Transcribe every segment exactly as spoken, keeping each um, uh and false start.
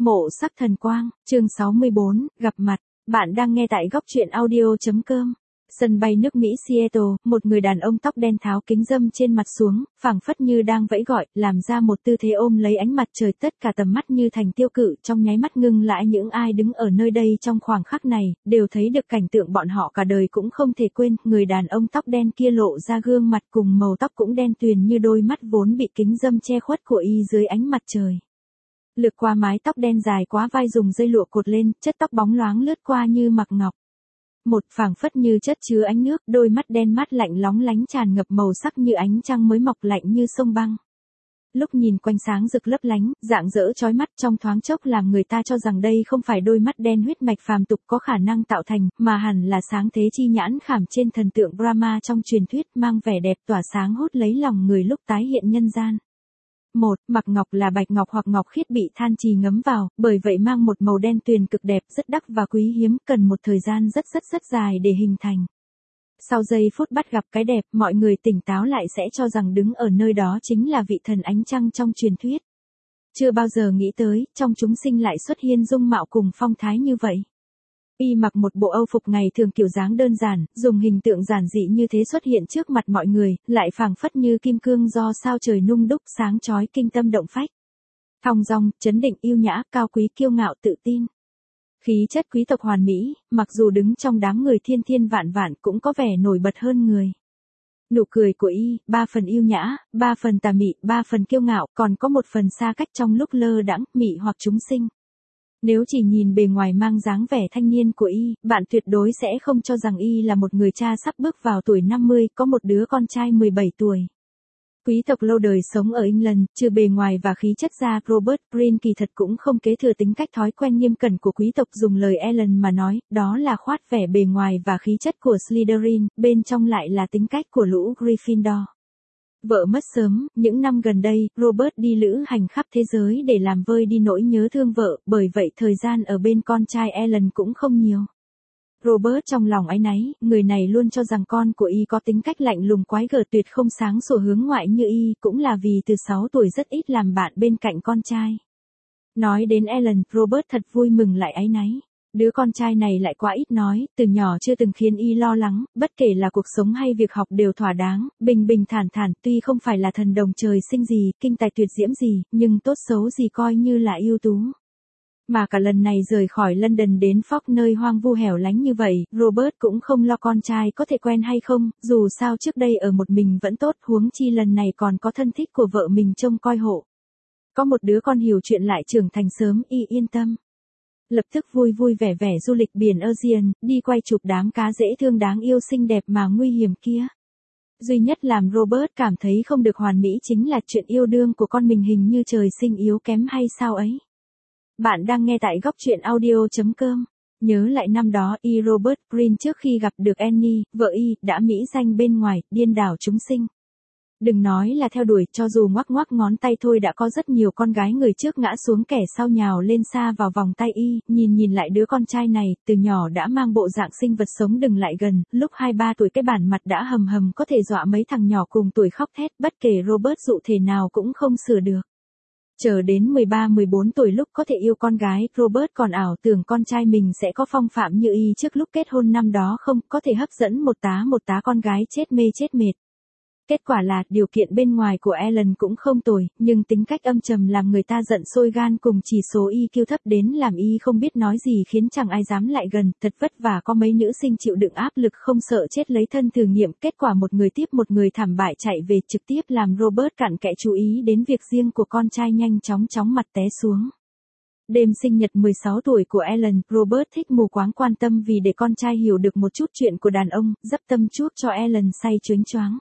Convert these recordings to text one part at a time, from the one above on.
Mộ sắc thần quang, chương sáu mươi bốn, gặp mặt. Bạn đang nghe tại góc truyện audio.com. Sân bay nước Mỹ Seattle, một người đàn ông tóc đen tháo kính râm trên mặt xuống, phảng phất như đang vẫy gọi, làm ra một tư thế ôm lấy ánh mặt trời, tất cả tầm mắt như thành tiêu cự, trong nháy mắt ngưng lại. Những ai đứng ở nơi đây trong khoảng khắc này, đều thấy được cảnh tượng bọn họ cả đời cũng không thể quên. Người đàn ông tóc đen kia lộ ra gương mặt cùng màu tóc cũng đen tuyền như đôi mắt vốn bị kính râm che khuất của y dưới ánh mặt trời. Lược qua mái tóc đen dài quá vai dùng dây lụa cột lên, chất tóc bóng loáng lướt qua như mặc ngọc. Một phảng phất như chất chứa ánh nước, đôi mắt đen mát lạnh lóng lánh tràn ngập màu sắc như ánh trăng mới mọc lạnh như sông băng. Lúc nhìn quanh sáng rực lấp lánh, rạng rỡ chói mắt, trong thoáng chốc làm người ta cho rằng đây không phải đôi mắt đen huyết mạch phàm tục có khả năng tạo thành, mà hẳn là sáng thế chi nhãn khảm trên thần tượng Brahma trong truyền thuyết, mang vẻ đẹp tỏa sáng hút lấy lòng người lúc tái hiện nhân gian. Một, mặc ngọc là bạch ngọc hoặc ngọc khiết bị than trì ngấm vào, bởi vậy mang một màu đen tuyền cực đẹp, rất đắt và quý hiếm, cần một thời gian rất rất rất dài để hình thành. Sau giây phút bắt gặp cái đẹp, mọi người tỉnh táo lại sẽ cho rằng đứng ở nơi đó chính là vị thần ánh trăng trong truyền thuyết. Chưa bao giờ nghĩ tới, trong chúng sinh lại xuất hiện dung mạo cùng phong thái như vậy. Y mặc một bộ âu phục ngày thường kiểu dáng đơn giản, dùng hình tượng giản dị như thế xuất hiện trước mặt mọi người, lại phảng phất như kim cương do sao trời nung đúc, sáng chói kinh tâm động phách. Thong dong, chấn định, yêu nhã, cao quý, kiêu ngạo, tự tin. Khí chất quý tộc hoàn mỹ, mặc dù đứng trong đám người thiên thiên vạn vạn cũng có vẻ nổi bật hơn người. Nụ cười của y, ba phần yêu nhã, ba phần tà mị, ba phần kiêu ngạo, còn có một phần xa cách trong lúc lơ đãng, mị hoặc chúng sinh. Nếu chỉ nhìn bề ngoài mang dáng vẻ thanh niên của y, bạn tuyệt đối sẽ không cho rằng y là một người cha sắp bước vào tuổi năm mươi, có một đứa con trai mười bảy tuổi. Quý tộc lâu đời sống ở England, trừ bề ngoài và khí chất ra, Robert Greene kỳ thật cũng không kế thừa tính cách thói quen nghiêm cẩn của quý tộc, dùng lời Ellen mà nói, đó là khoát vẻ bề ngoài và khí chất của Slytherin, bên trong lại là tính cách của lũ Gryffindor. Vợ mất sớm, những năm gần đây, Robert đi lữ hành khắp thế giới để làm vơi đi nỗi nhớ thương vợ, bởi vậy thời gian ở bên con trai Ellen cũng không nhiều. Robert trong lòng áy náy, người này luôn cho rằng con của y có tính cách lạnh lùng quái gở tuyệt không sáng sủa hướng ngoại như y, cũng là vì từ sáu tuổi rất ít làm bạn bên cạnh con trai. Nói đến Ellen, Robert thật vui mừng lại áy náy. Đứa con trai này lại quá ít nói, từ nhỏ chưa từng khiến y lo lắng, bất kể là cuộc sống hay việc học đều thỏa đáng, bình bình thản thản, tuy không phải là thần đồng trời sinh gì, kinh tài tuyệt diễm gì, nhưng tốt xấu gì coi như là ưu tú. Mà cả lần này rời khỏi London đến Fox nơi hoang vu hẻo lánh như vậy, Robert cũng không lo con trai có thể quen hay không, dù sao trước đây ở một mình vẫn tốt, huống chi lần này còn có thân thích của vợ mình trông coi hộ. Có một đứa con hiểu chuyện lại trưởng thành sớm, y yên tâm. Lập tức vui vui vẻ vẻ du lịch biển Aegean, đi quay chụp đám cá dễ thương đáng yêu xinh đẹp mà nguy hiểm kia. Duy nhất làm Robert cảm thấy không được hoàn mỹ chính là chuyện yêu đương của con mình hình như trời sinh yếu kém hay sao ấy. Bạn đang nghe tại góc truyện audio.com. Nhớ lại năm đó y Robert Greene trước khi gặp được Annie, vợ y, đã mỹ danh bên ngoài, điên đảo chúng sinh. Đừng nói là theo đuổi, cho dù ngoắc ngoắc ngón tay thôi đã có rất nhiều con gái người trước ngã xuống kẻ sau nhào lên xa vào vòng tay y, nhìn nhìn lại đứa con trai này, từ nhỏ đã mang bộ dạng sinh vật sống đừng lại gần, lúc hai ba tuổi cái bản mặt đã hầm hầm có thể dọa mấy thằng nhỏ cùng tuổi khóc thét, bất kể Robert dụ thể nào cũng không sửa được. Chờ đến mười ba mười bốn tuổi lúc có thể yêu con gái, Robert còn ảo tưởng con trai mình sẽ có phong phạm như y trước lúc kết hôn năm đó không, có thể hấp dẫn một tá một tá con gái chết mê chết mệt. Kết quả là, điều kiện bên ngoài của Ellen cũng không tồi, nhưng tính cách âm trầm làm người ta giận sôi gan cùng chỉ số i kiu thấp đến làm y không biết nói gì khiến chẳng ai dám lại gần, thật vất vả có mấy nữ sinh chịu đựng áp lực không sợ chết lấy thân thử nghiệm, kết quả một người tiếp một người thảm bại chạy về trực tiếp làm Robert cặn kẽ chú ý đến việc riêng của con trai nhanh chóng chóng mặt té xuống. Đêm sinh nhật mười sáu tuổi của Ellen, Robert thích mù quáng quan tâm vì để con trai hiểu được một chút chuyện của đàn ông, dấp tâm chuốc cho Ellen say choáng choáng.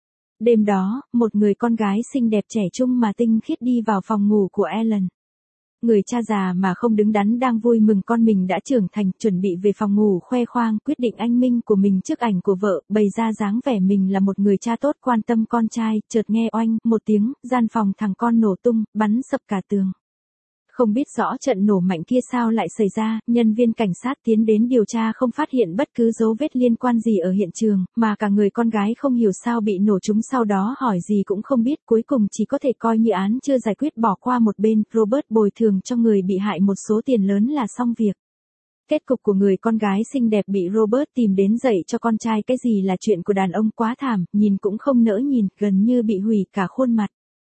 Đêm đó, một người con gái xinh đẹp trẻ trung mà tinh khiết đi vào phòng ngủ của Ellen. Người cha già mà không đứng đắn đang vui mừng con mình đã trưởng thành, chuẩn bị về phòng ngủ khoe khoang quyết định anh minh của mình trước ảnh của vợ, bày ra dáng vẻ mình là một người cha tốt quan tâm con trai, chợt nghe oanh một tiếng, gian phòng thằng con nổ tung, bắn sập cả tường. Không biết rõ trận nổ mạnh kia sao lại xảy ra, nhân viên cảnh sát tiến đến điều tra không phát hiện bất cứ dấu vết liên quan gì ở hiện trường, mà cả người con gái không hiểu sao bị nổ trúng sau đó hỏi gì cũng không biết, cuối cùng chỉ có thể coi như án chưa giải quyết bỏ qua một bên, Robert bồi thường cho người bị hại một số tiền lớn là xong việc. Kết cục của người con gái xinh đẹp bị Robert tìm đến dạy cho con trai cái gì là chuyện của đàn ông quá thảm, nhìn cũng không nỡ nhìn, gần như bị hủy cả khuôn mặt.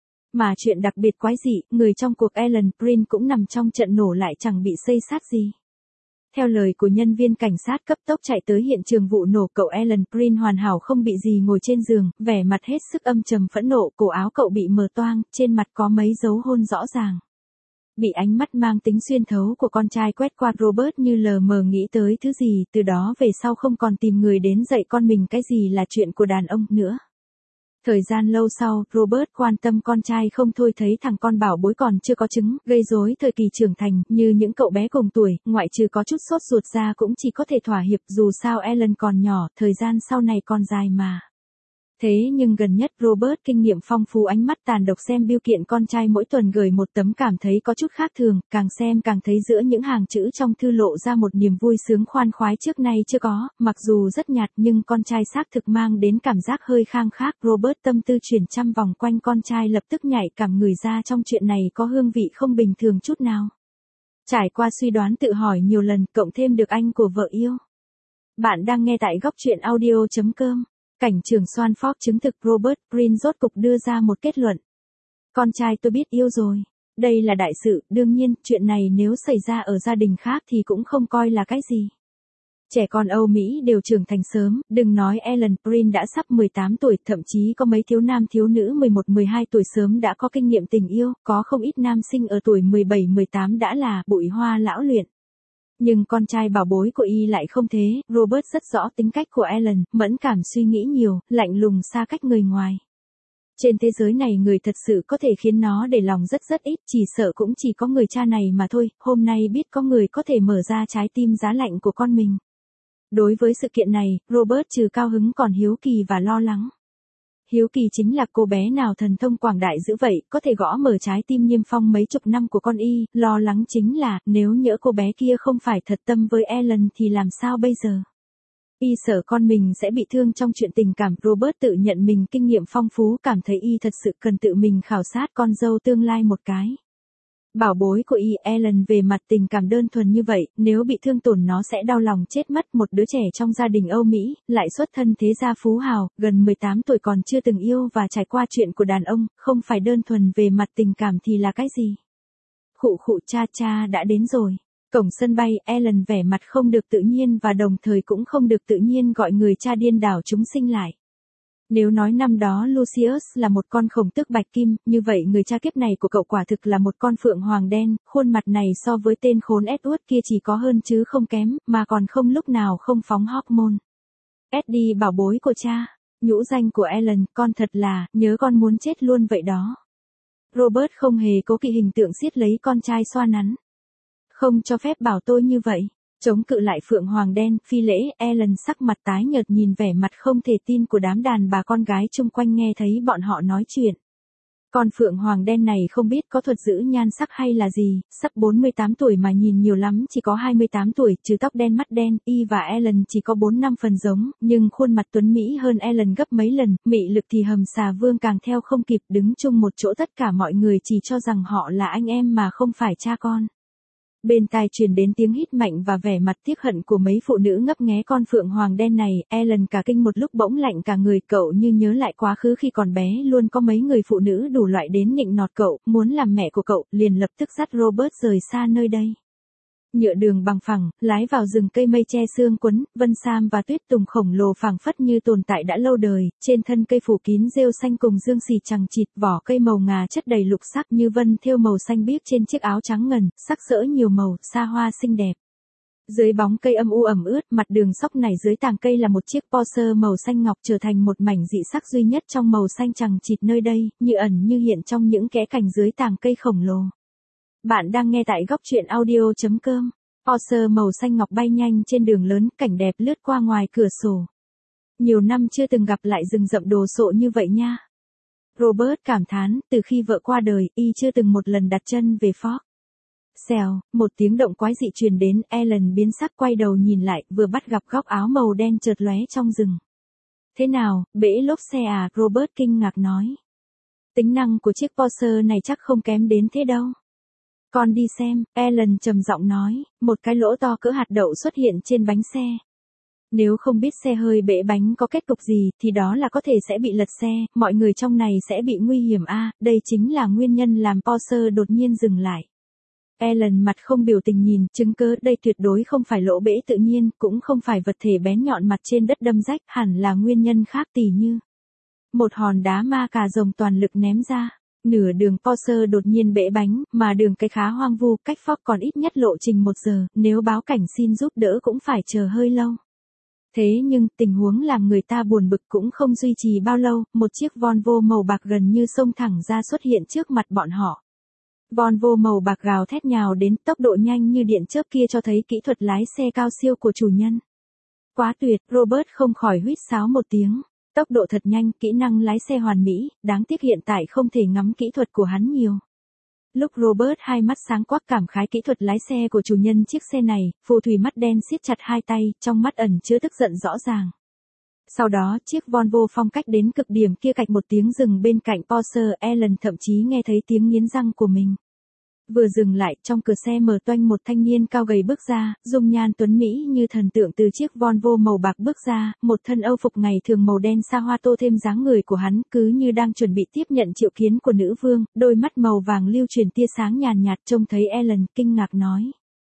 Mà chuyện đặc biệt quái dị, người trong cuộc Alan Prince cũng nằm trong trận nổ lại chẳng bị xây xát gì. Theo lời của nhân viên cảnh sát cấp tốc chạy tới hiện trường vụ nổ, cậu Alan Prince hoàn hảo không bị gì, ngồi trên giường, vẻ mặt hết sức âm trầm phẫn nộ, cổ áo cậu bị mở toang, trên mặt có mấy dấu hôn rõ ràng. Bị ánh mắt mang tính xuyên thấu của con trai quét qua, Robert như lờ mờ nghĩ tới thứ gì, từ đó về sau không còn tìm người đến dạy con mình cái gì là chuyện của đàn ông nữa. Thời gian lâu sau, Robert quan tâm con trai không thôi, thấy thằng con bảo bối còn chưa có trứng, gây rối thời kỳ trưởng thành, như những cậu bé cùng tuổi, ngoại trừ có chút sốt ruột ra cũng chỉ có thể thỏa hiệp, dù sao Alan còn nhỏ, thời gian sau này còn dài mà. Thế nhưng gần nhất Robert kinh nghiệm phong phú, ánh mắt tàn độc xem bưu kiện con trai mỗi tuần gửi một tấm cảm thấy có chút khác thường, càng xem càng thấy giữa những hàng chữ trong thư lộ ra một niềm vui sướng khoan khoái trước nay chưa có, mặc dù rất nhạt nhưng con trai xác thực mang đến cảm giác hơi khang khác. Robert tâm tư chuyển trăm vòng quanh con trai, lập tức nhạy cảm ngửi ra trong chuyện này có hương vị không bình thường chút nào. Trải qua suy đoán tự hỏi nhiều lần, cộng thêm được anh của vợ yêu. Bạn đang nghe tại góc truyện audio chấm com. Cảnh trưởng Swanford chứng thực Robert Prince rốt cục đưa ra một kết luận. Con trai tôi biết yêu rồi. Đây là đại sự, đương nhiên, chuyện này nếu xảy ra ở gia đình khác thì cũng không coi là cái gì. Trẻ con Âu Mỹ đều trưởng thành sớm, đừng nói Alan Prince đã sắp mười tám tuổi, thậm chí có mấy thiếu nam thiếu nữ mười một mười hai tuổi sớm đã có kinh nghiệm tình yêu, có không ít nam sinh ở tuổi mười bảy mười tám đã là bụi hoa lão luyện. Nhưng con trai bảo bối của y lại không thế, Robert rất rõ tính cách của Alan, mẫn cảm, suy nghĩ nhiều, lạnh lùng, xa cách người ngoài. Trên thế giới này người thật sự có thể khiến nó để lòng rất rất ít, chỉ sợ cũng chỉ có người cha này mà thôi. Hôm nay biết có người có thể mở ra trái tim giá lạnh của con mình. Đối với sự kiện này, Robert trừ cao hứng còn hiếu kỳ và lo lắng. Hiếu kỳ chính là cô bé nào thần thông quảng đại dữ vậy, có thể gõ mở trái tim niêm phong mấy chục năm của con y, lo lắng chính là, nếu nhỡ cô bé kia không phải thật tâm với Alan thì làm sao bây giờ? Y sợ con mình sẽ bị thương trong chuyện tình cảm. Robert tự nhận mình kinh nghiệm phong phú, cảm thấy y thật sự cần tự mình khảo sát con dâu tương lai một cái. Bảo bối của y, Alan về mặt tình cảm đơn thuần như vậy, nếu bị thương tổn nó sẽ đau lòng chết mất. Một đứa trẻ trong gia đình Âu Mỹ, lại xuất thân thế gia phú hào, gần mười tám tuổi còn chưa từng yêu và trải qua chuyện của đàn ông, không phải đơn thuần về mặt tình cảm thì là cái gì? Khụ khụ, cha cha đã đến rồi. Cổng sân bay, Alan vẻ mặt không được tự nhiên và đồng thời cũng không được tự nhiên gọi người cha điên đảo chúng sinh lại. Nếu nói năm đó Lucius là một con khổng tước bạch kim, như vậy người cha kiếp này của cậu quả thực là một con phượng hoàng đen, khuôn mặt này so với tên khốn Edward kia chỉ có hơn chứ không kém, mà còn không lúc nào không phóng hormone. Eddie bảo bối của cha, nhũ danh của Alan, con thật là, nhớ con muốn chết luôn vậy đó. Robert không hề cố kỵ hình tượng siết lấy con trai xoa nắn. Không cho phép bảo tôi như vậy. Chống cự lại phượng hoàng đen, phi lễ, Alan sắc mặt tái nhợt nhìn vẻ mặt không thể tin của đám đàn bà con gái chung quanh nghe thấy bọn họ nói chuyện. Con phượng hoàng đen này không biết có thuật giữ nhan sắc hay là gì, sắp bốn mươi tám tuổi mà nhìn nhiều lắm chỉ có hai mươi tám tuổi, trừ tóc đen mắt đen, y và Alan chỉ có bốn năm phần giống, nhưng khuôn mặt tuấn Mỹ hơn Alan gấp mấy lần, mị lực thì hầm xà vương càng theo không kịp, đứng chung một chỗ tất cả mọi người chỉ cho rằng họ là anh em mà không phải cha con. Bên tai truyền đến tiếng hít mạnh và vẻ mặt tiếc hận của mấy phụ nữ ngấp nghé con phượng hoàng đen này, Alan cả kinh một lúc bỗng lạnh cả người, cậu như nhớ lại quá khứ khi còn bé luôn có mấy người phụ nữ đủ loại đến nịnh nọt cậu, muốn làm mẹ của cậu, liền lập tức dắt Robert rời xa nơi đây. Nhựa đường bằng phẳng, lái vào rừng cây mây che sương quấn, vân sam và tuyết tùng khổng lồ phảng phất như tồn tại đã lâu đời, trên thân cây phủ kín rêu xanh cùng dương xì chằng chịt, vỏ cây màu ngà chất đầy lục sắc như vân thêu màu xanh biếc trên chiếc áo trắng ngần, sắc sỡ nhiều màu, xa hoa xinh đẹp. Dưới bóng cây âm u ẩm ướt, mặt đường sóc này dưới tàng cây là một chiếc Porsche màu xanh ngọc trở thành một mảnh dị sắc duy nhất trong màu xanh chằng chịt nơi đây, như ẩn như hiện trong những kẽ cành dưới tàng cây khổng lồ. Bạn đang nghe tại góc truyện audio chấm com. Porsche màu xanh ngọc bay nhanh trên đường lớn, cảnh đẹp lướt qua ngoài cửa sổ. Nhiều năm chưa từng gặp lại rừng rậm đồ sộ như vậy nha. Robert cảm thán, từ khi vợ qua đời, y chưa từng một lần đặt chân về Ford. Xèo, một tiếng động quái dị truyền đến, Ellen biến sắc quay đầu nhìn lại, vừa bắt gặp góc áo màu đen chợt lóe trong rừng. Thế nào, bể lốp xe à, Robert kinh ngạc nói. Tính năng của chiếc Porsche này chắc không kém đến thế đâu. Con đi xem, Ellen trầm giọng nói, một cái lỗ to cỡ hạt đậu xuất hiện trên bánh xe. Nếu không biết xe hơi bể bánh có kết cục gì thì đó là có thể sẽ bị lật xe, mọi người trong này sẽ bị nguy hiểm a, à, đây chính là nguyên nhân làm Porsche đột nhiên dừng lại. Ellen mặt không biểu tình nhìn, chứng cứ đây tuyệt đối không phải lỗ bể tự nhiên, cũng không phải vật thể bén nhọn mặt trên đất đâm rách, hẳn là nguyên nhân khác tỉ như một hòn đá ma cà rồng toàn lực ném ra. Nửa đường Porsche đột nhiên bể bánh, mà đường cái khá hoang vu, cách Ford còn ít nhất lộ trình một giờ, nếu báo cảnh xin giúp đỡ cũng phải chờ hơi lâu. Thế nhưng, tình huống làm người ta buồn bực cũng không duy trì bao lâu, một chiếc Volvo màu bạc gần như xông thẳng ra xuất hiện trước mặt bọn họ. Volvo màu bạc gào thét nhào đến, tốc độ nhanh như điện chớp kia cho thấy kỹ thuật lái xe cao siêu của chủ nhân. Quá tuyệt, Robert không khỏi huýt sáo một tiếng. Tốc độ thật nhanh, kỹ năng lái xe hoàn mỹ, đáng tiếc hiện tại không thể ngắm kỹ thuật của hắn nhiều. Lúc Robert hai mắt sáng quắc cảm khái kỹ thuật lái xe của chủ nhân chiếc xe này, phù thủy mắt đen siết chặt hai tay, trong mắt ẩn chứa tức giận rõ ràng. Sau đó, chiếc Volvo phong cách đến cực điểm kia cạch một tiếng dừng bên cạnh Porsche, Ellen thậm chí nghe thấy tiếng nghiến răng của mình. Vừa dừng lại, trong cửa xe mở toanh một thanh niên cao gầy bước ra, dung nhan tuấn mỹ như thần tượng từ chiếc Volvo màu bạc bước ra, một thân âu phục ngày thường màu đen xa hoa tô thêm dáng người của hắn, cứ như đang chuẩn bị tiếp nhận triệu kiến của nữ vương, đôi mắt màu vàng lưu truyền tia sáng nhàn nhạt, trông thấy Ellen, kinh ngạc nói.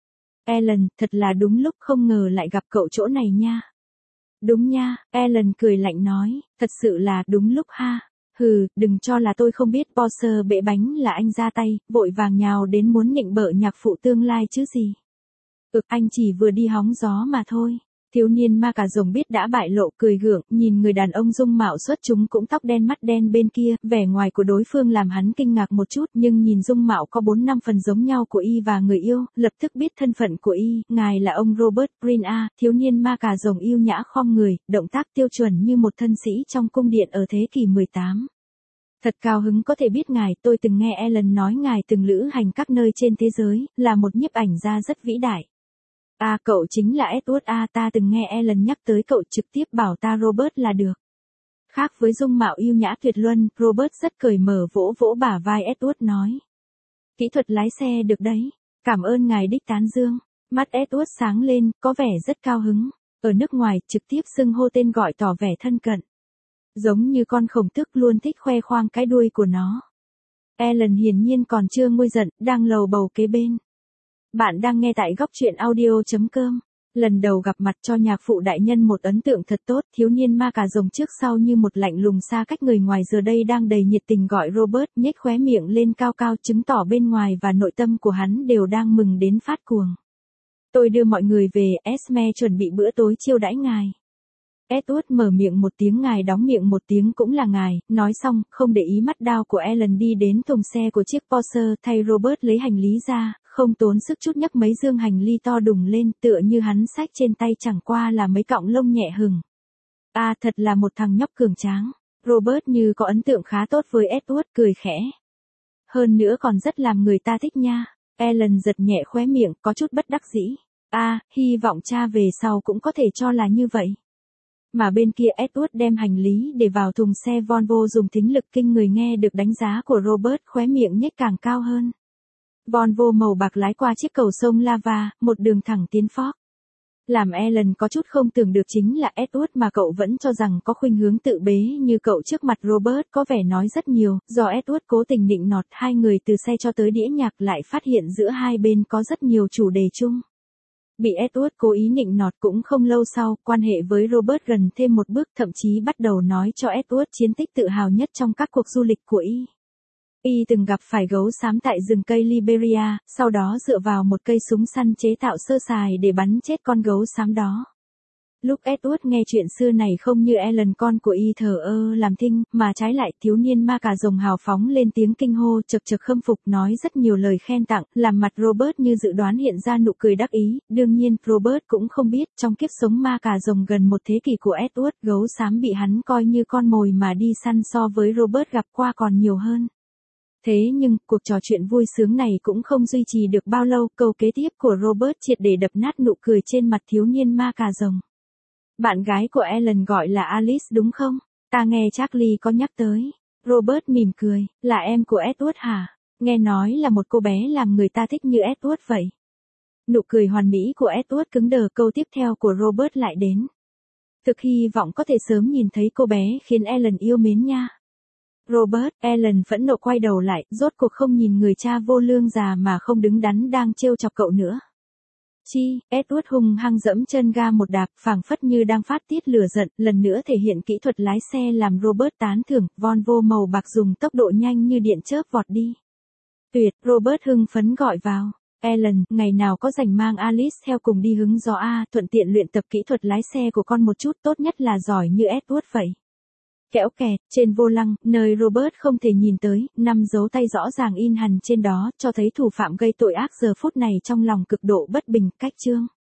Ellen, thật là đúng lúc, không ngờ lại gặp cậu chỗ này nha. Đúng nha, Ellen cười lạnh nói, thật sự là đúng lúc ha. Hừ, đừng cho là tôi không biết Porsche bể bánh là anh ra tay, vội vàng nhào đến muốn nịnh bợ nhạc phụ tương lai chứ gì. Ừ, anh chỉ vừa đi hóng gió mà thôi. Thiếu niên ma cà rồng biết đã bại lộ, cười gượng, nhìn người đàn ông dung mạo xuất chúng cũng tóc đen mắt đen bên kia, vẻ ngoài của đối phương làm hắn kinh ngạc một chút, nhưng nhìn dung mạo có bốn năm phần giống nhau của y và người yêu, lập tức biết thân phận của y, ngài là ông Robert Greene a, thiếu niên ma cà rồng yêu nhã khom người, động tác tiêu chuẩn như một thân sĩ trong cung điện ở thế kỷ mười tám. Thật cao hứng có thể biết ngài, tôi từng nghe Ellen nói ngài từng lữ hành các nơi trên thế giới, là một nhiếp ảnh gia rất vĩ đại. À, cậu chính là Edward à, ta từng nghe Ellen nhắc tới cậu, trực tiếp bảo ta Robert là được. Khác với dung mạo yêu nhã tuyệt luân, Robert rất cởi mở vỗ vỗ bả vai Edward nói. Kỹ thuật lái xe được đấy, cảm ơn ngài đích tán dương. Mắt Edward sáng lên, có vẻ rất cao hứng. Ở nước ngoài, trực tiếp xưng hô tên gọi tỏ vẻ thân cận. Giống như con khổng tước luôn thích khoe khoang cái đuôi của nó. Ellen hiển nhiên còn chưa nguôi giận, đang lầu bầu kế bên. Bạn đang nghe tại góc truyện audio chấm com. Lần đầu gặp mặt cho nhạc phụ đại nhân một ấn tượng thật tốt, thiếu niên ma cà rồng trước sau như một lạnh lùng xa cách người ngoài giờ đây đang đầy nhiệt tình gọi Robert, nhếch khóe miệng lên cao cao, chứng tỏ bên ngoài và nội tâm của hắn đều đang mừng đến phát cuồng. Tôi đưa mọi người về, Esme chuẩn bị bữa tối chiêu đãi ngài. Edward mở miệng một tiếng, ngài đóng miệng một tiếng cũng là ngài, nói xong, không để ý mắt đao của Ellen đi đến thùng xe của chiếc Porsche, thay Robert lấy hành lý ra, không tốn sức chút nhấc mấy dương hành ly to đùng lên, tựa như hắn xách trên tay chẳng qua là mấy cọng lông nhẹ hừng. À, thật là một thằng nhóc cường tráng. Robert như có ấn tượng khá tốt với Edward, cười khẽ. Hơn nữa còn rất làm người ta thích nha. Ellen giật nhẹ khóe miệng, có chút bất đắc dĩ. À, hy vọng cha về sau cũng có thể cho là như vậy. Mà bên kia Edward đem hành lý để vào thùng xe Volvo dùng thính lực kinh người nghe được đánh giá của Robert, khóe miệng nhếch càng cao hơn. Volvo màu bạc lái qua chiếc cầu sông Lava, một đường thẳng tiến Ford. Làm Ellen có chút không tưởng được chính là Edward mà cậu vẫn cho rằng có khuynh hướng tự bế như cậu trước mặt Robert có vẻ nói rất nhiều, do Edward cố tình nịnh nọt hai người từ xe cho tới đĩa nhạc lại phát hiện giữa hai bên có rất nhiều chủ đề chung. Bị Edward cố ý nịnh nọt cũng không lâu sau, quan hệ với Robert gần thêm một bước, thậm chí bắt đầu nói cho Edward chiến tích tự hào nhất trong các cuộc du lịch của y. Y từng gặp phải gấu xám tại rừng cây Liberia, sau đó dựa vào một cây súng săn chế tạo sơ sài để bắn chết con gấu xám đó. Lúc Edward nghe chuyện xưa này không như Ellen con của y thờ ơ làm thinh, mà trái lại thiếu niên ma cà rồng hào phóng lên tiếng kinh hô, chật chật khâm phục, nói rất nhiều lời khen tặng, làm mặt Robert như dự đoán hiện ra nụ cười đắc ý. Đương nhiên, Robert cũng không biết, trong kiếp sống ma cà rồng gần một thế kỷ của Edward, gấu xám bị hắn coi như con mồi mà đi săn so với Robert gặp qua còn nhiều hơn. Thế nhưng, cuộc trò chuyện vui sướng này cũng không duy trì được bao lâu, câu kế tiếp của Robert triệt để đập nát nụ cười trên mặt thiếu niên ma cà rồng. Bạn gái của Ellen gọi là Alice đúng không? Ta nghe Charlie có nhắc tới. Robert mỉm cười, là em của Edward hả? Nghe nói là một cô bé làm người ta thích như Edward vậy. Nụ cười hoàn mỹ của Edward cứng đờ, câu tiếp theo của Robert lại đến. Thực hy vọng có thể sớm nhìn thấy cô bé khiến Ellen yêu mến nha. Robert, Ellen phẫn nộ quay đầu lại, rốt cuộc không nhìn người cha vô lương già mà không đứng đắn đang trêu chọc cậu nữa. Chi, Edward hung hăng dẫm chân ga một đạp, phảng phất như đang phát tiết lửa giận, lần nữa thể hiện kỹ thuật lái xe làm Robert tán thưởng, Volvo màu bạc dùng tốc độ nhanh như điện chớp vọt đi. Tuyệt, Robert hưng phấn gọi vào. Ellen, ngày nào có rảnh mang Alice theo cùng đi hứng gió a, thuận tiện luyện tập kỹ thuật lái xe của con một chút, tốt nhất là giỏi như Edward vậy. Kẽo kẹt, trên vô lăng, nơi Robert không thể nhìn tới, năm dấu tay rõ ràng in hằn trên đó, cho thấy thủ phạm gây tội ác giờ phút này trong lòng cực độ bất bình, cách chương.